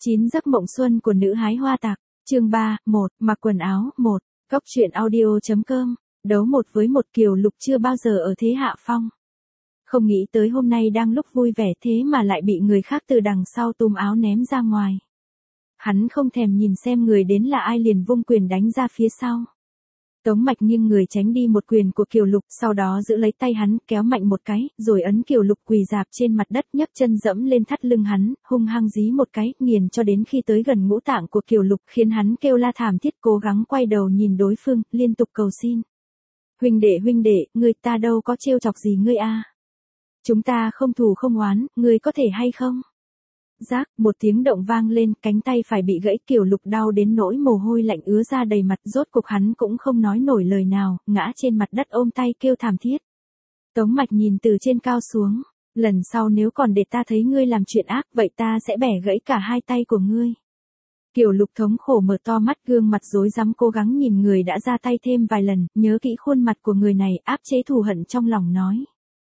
9 giấc mộng xuân của nữ hái hoa tạc, chương 3, 1, mặc quần áo, 1, Cóc truyện audio.com, đấu 1 với 1 Kiều Lục chưa bao giờ ở thế hạ phong. Không nghĩ tới hôm nay đang lúc vui vẻ thế mà lại bị người khác từ đằng sau túm áo ném ra ngoài. Hắn không thèm nhìn xem người đến là ai liền vung quyền đánh ra phía sau. Tống Mạch nghiêng người tránh đi một quyền của Kiều Lục, sau đó giữ lấy tay hắn, kéo mạnh một cái, rồi ấn Kiều Lục quỳ rạp trên mặt đất, nhấc chân dẫm lên thắt lưng hắn, hung hăng dí một cái, nghiền cho đến khi tới gần ngũ tạng của Kiều Lục, khiến hắn kêu la thảm thiết, cố gắng quay đầu nhìn đối phương, liên tục cầu xin. Huynh đệ, người ta đâu có trêu chọc gì ngươi a. Chúng ta không thù không oán, ngươi có thể hay không? Rác, một tiếng động vang lên, cánh tay phải bị gãy, Kiều Lục đau đến nỗi mồ hôi lạnh ứa ra đầy mặt, rốt cục hắn cũng không nói nổi lời nào, ngã trên mặt đất ôm tay kêu thảm thiết. Tống Mạch nhìn từ trên cao xuống, lần sau nếu còn để ta thấy ngươi làm chuyện ác, vậy ta sẽ bẻ gãy cả hai tay của ngươi. Kiều Lục thống khổ mở to mắt, gương mặt rối rắm cố gắng nhìn người đã ra tay thêm vài lần, nhớ kỹ khuôn mặt của người này, áp chế thù hận trong lòng nói.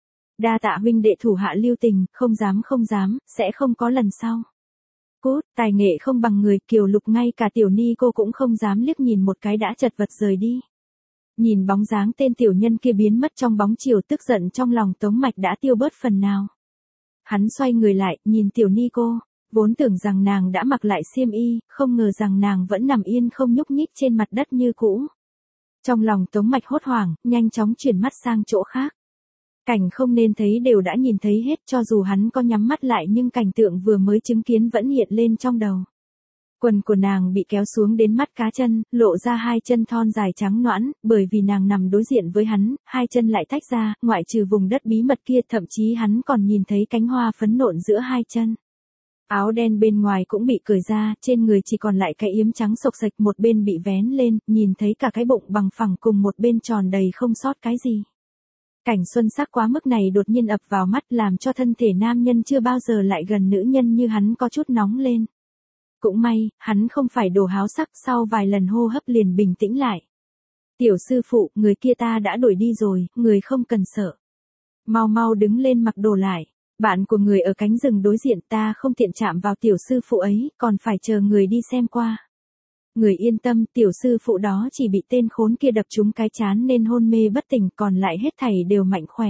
Đa tạ huynh đệ thủ hạ lưu tình, không dám, sẽ không có lần sau. Cút, tài nghệ không bằng người, Kiều Lục ngay cả tiểu ni cô cũng không dám liếc nhìn một cái đã chật vật rời đi. Nhìn bóng dáng tên tiểu nhân kia biến mất trong bóng chiều, tức giận trong lòng Tống Mạch đã tiêu bớt phần nào. Hắn xoay người lại, nhìn tiểu ni cô, vốn tưởng rằng nàng đã mặc lại xiêm y, không ngờ rằng nàng vẫn nằm yên không nhúc nhích trên mặt đất như cũ. Trong lòng Tống Mạch hốt hoảng, nhanh chóng chuyển mắt sang chỗ khác. Cảnh không nên thấy đều đã nhìn thấy hết, cho dù hắn có nhắm mắt lại nhưng cảnh tượng vừa mới chứng kiến vẫn hiện lên trong đầu. Quần của nàng bị kéo xuống đến mắt cá chân, lộ ra hai chân thon dài trắng nõn, bởi vì nàng nằm đối diện với hắn, hai chân lại tách ra, ngoại trừ vùng đất bí mật kia, thậm chí hắn còn nhìn thấy cánh hoa phấn nộn giữa hai chân. Áo đen bên ngoài cũng bị cởi ra, trên người chỉ còn lại cái yếm trắng xộc xệch, một bên bị vén lên, nhìn thấy cả cái bụng bằng phẳng cùng một bên tròn đầy không sót cái gì. Cảnh xuân sắc quá mức này đột nhiên ập vào mắt, làm cho thân thể nam nhân chưa bao giờ lại gần nữ nhân như hắn có chút nóng lên. Cũng may, hắn không phải đồ háo sắc, sau vài lần hô hấp liền bình tĩnh lại. Tiểu sư phụ, người kia ta đã đuổi đi rồi, người không cần sợ. Mau đứng lên mặc đồ lại. Bạn của người ở cánh rừng đối diện, ta không tiện chạm vào tiểu sư phụ ấy, còn phải chờ người đi xem qua. Người yên tâm, tiểu sư phụ đó chỉ bị tên khốn kia đập trúng cái trán nên hôn mê bất tỉnh, còn lại hết thảy đều mạnh khỏe.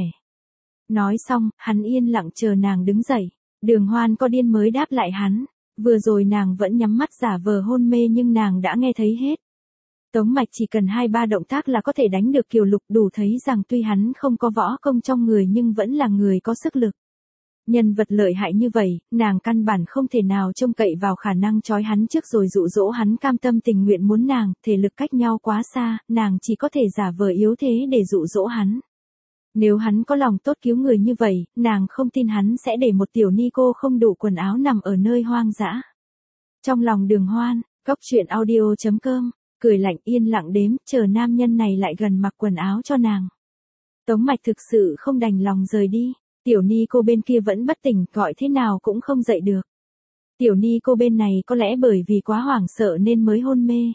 Nói xong, hắn yên lặng chờ nàng đứng dậy. Đường Hoan có điên mới đáp lại hắn. Vừa rồi nàng vẫn nhắm mắt giả vờ hôn mê nhưng nàng đã nghe thấy hết. Tống Mạch chỉ cần 2-3 động tác là có thể đánh được Kiều Lục, đủ thấy rằng tuy hắn không có võ công trong người nhưng vẫn là người có sức lực. Nhân vật lợi hại như vậy, nàng căn bản không thể nào trông cậy vào khả năng trói hắn trước rồi dụ dỗ hắn cam tâm tình nguyện muốn nàng, thể lực cách nhau quá xa, nàng chỉ có thể giả vờ yếu thế để dụ dỗ hắn. Nếu hắn có lòng tốt cứu người như vậy, nàng không tin hắn sẽ để một tiểu ni cô không đủ quần áo nằm ở nơi hoang dã. Trong lòng Đường Hoan, Cóc truyện audio.com, cười lạnh yên lặng đếm, chờ nam nhân này lại gần mặc quần áo cho nàng. Tống Mạch thực sự không đành lòng rời đi. Tiểu ni cô bên kia vẫn bất tỉnh, gọi thế nào cũng không dậy được. Tiểu ni cô bên này có lẽ bởi vì quá hoảng sợ nên mới hôn mê.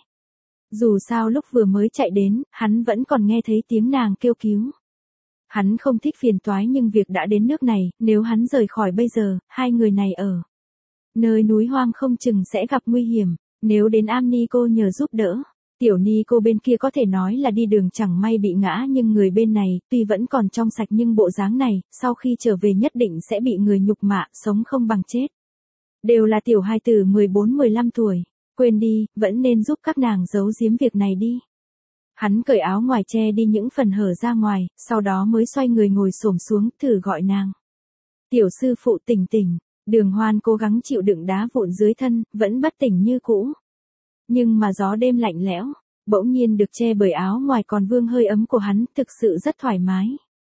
Dù sao lúc vừa mới chạy đến, hắn vẫn còn nghe thấy tiếng nàng kêu cứu. Hắn không thích phiền toái nhưng việc đã đến nước này, nếu hắn rời khỏi bây giờ, hai người này ở nơi núi hoang không chừng sẽ gặp nguy hiểm, nếu đến am ni cô nhờ giúp đỡ. Tiểu ni cô bên kia có thể nói là đi đường chẳng may bị ngã nhưng người bên này, tuy vẫn còn trong sạch nhưng bộ dáng này, sau khi trở về nhất định sẽ bị người nhục mạ, sống không bằng chết. Đều là tiểu hài tử 14-15 tuổi, quên đi, vẫn nên giúp các nàng giấu giếm việc này đi. Hắn cởi áo ngoài che đi những phần hở ra ngoài, sau đó mới xoay người ngồi xổm xuống, thử gọi nàng. Tiểu sư phụ tỉnh, Đường Hoan cố gắng chịu đựng đá vụn dưới thân, vẫn bất tỉnh như cũ. Nhưng mà gió đêm lạnh lẽo, bỗng nhiên được che bởi áo ngoài còn vương hơi ấm của hắn, thực sự rất thoải mái.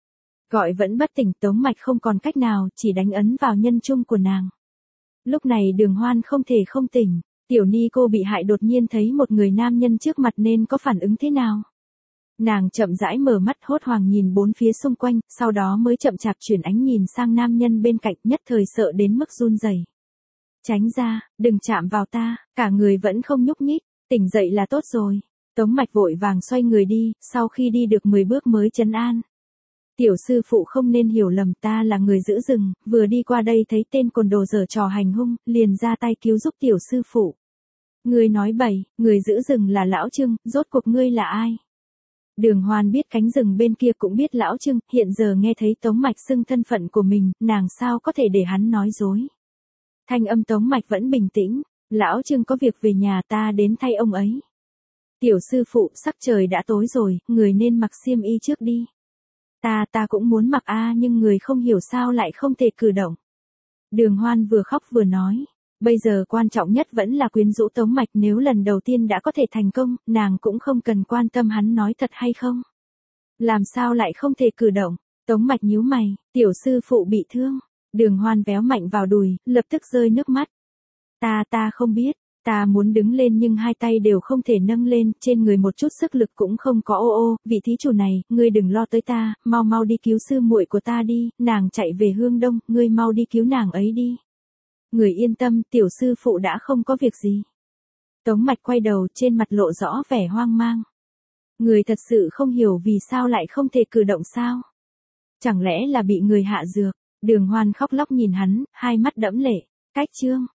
Gọi vẫn bất tỉnh, Tống Mạch không còn cách nào, chỉ đánh ấn vào nhân trung của nàng. Lúc này Đường Hoan không thể không tỉnh, tiểu ni cô bị hại đột nhiên thấy một người nam nhân trước mặt nên có phản ứng thế nào. Nàng chậm rãi mở mắt hốt hoảng nhìn bốn phía xung quanh, sau đó mới chậm chạp chuyển ánh nhìn sang nam nhân bên cạnh, nhất thời sợ đến mức run rẩy. Tránh ra, đừng chạm vào ta, cả người vẫn không nhúc nhích, tỉnh dậy là tốt rồi. Tống Mạch vội vàng xoay người đi, sau khi đi được 10 bước mới trấn an. Tiểu sư phụ không nên hiểu lầm, ta là người giữ rừng, vừa đi qua đây thấy tên côn đồ giở trò hành hung, liền ra tay cứu giúp tiểu sư phụ. Ngươi nói bậy, người giữ rừng là lão Trưng, rốt cuộc ngươi là ai? Đường Hoan biết cánh rừng bên kia cũng biết lão Trưng, hiện giờ nghe thấy Tống Mạch xưng thân phận của mình, nàng sao có thể để hắn nói dối. Thanh âm Tống Mạch vẫn bình tĩnh, lão Trưng có việc về nhà, ta đến thay ông ấy. Tiểu sư phụ, sắc trời đã tối rồi, người nên mặc xiêm y trước đi. Ta cũng muốn mặc nhưng người không hiểu sao lại không thể cử động. Đường Hoan vừa khóc vừa nói, bây giờ quan trọng nhất vẫn là quyến rũ Tống Mạch, nếu lần đầu tiên đã có thể thành công, nàng cũng không cần quan tâm hắn nói thật hay không. Làm sao lại không thể cử động? Tống Mạch nhíu mày, tiểu sư phụ bị thương. Đường Hoan véo mạnh vào đùi, lập tức rơi nước mắt. Ta không biết, ta muốn đứng lên nhưng hai tay đều không thể nâng lên, trên người một chút sức lực cũng không có. Ô, vị thí chủ này, ngươi đừng lo tới ta, mau đi cứu sư muội của ta đi, nàng chạy về Hương Đông, ngươi mau đi cứu nàng ấy đi. Người yên tâm, tiểu sư phụ đã không có việc gì. Tống Mạch quay đầu, trên mặt lộ rõ vẻ hoang mang. Người thật sự không hiểu vì sao lại không thể cử động sao? Chẳng lẽ là bị người hạ dược? Đường Hoan khóc lóc nhìn hắn, hai mắt đẫm lệ. Cách chương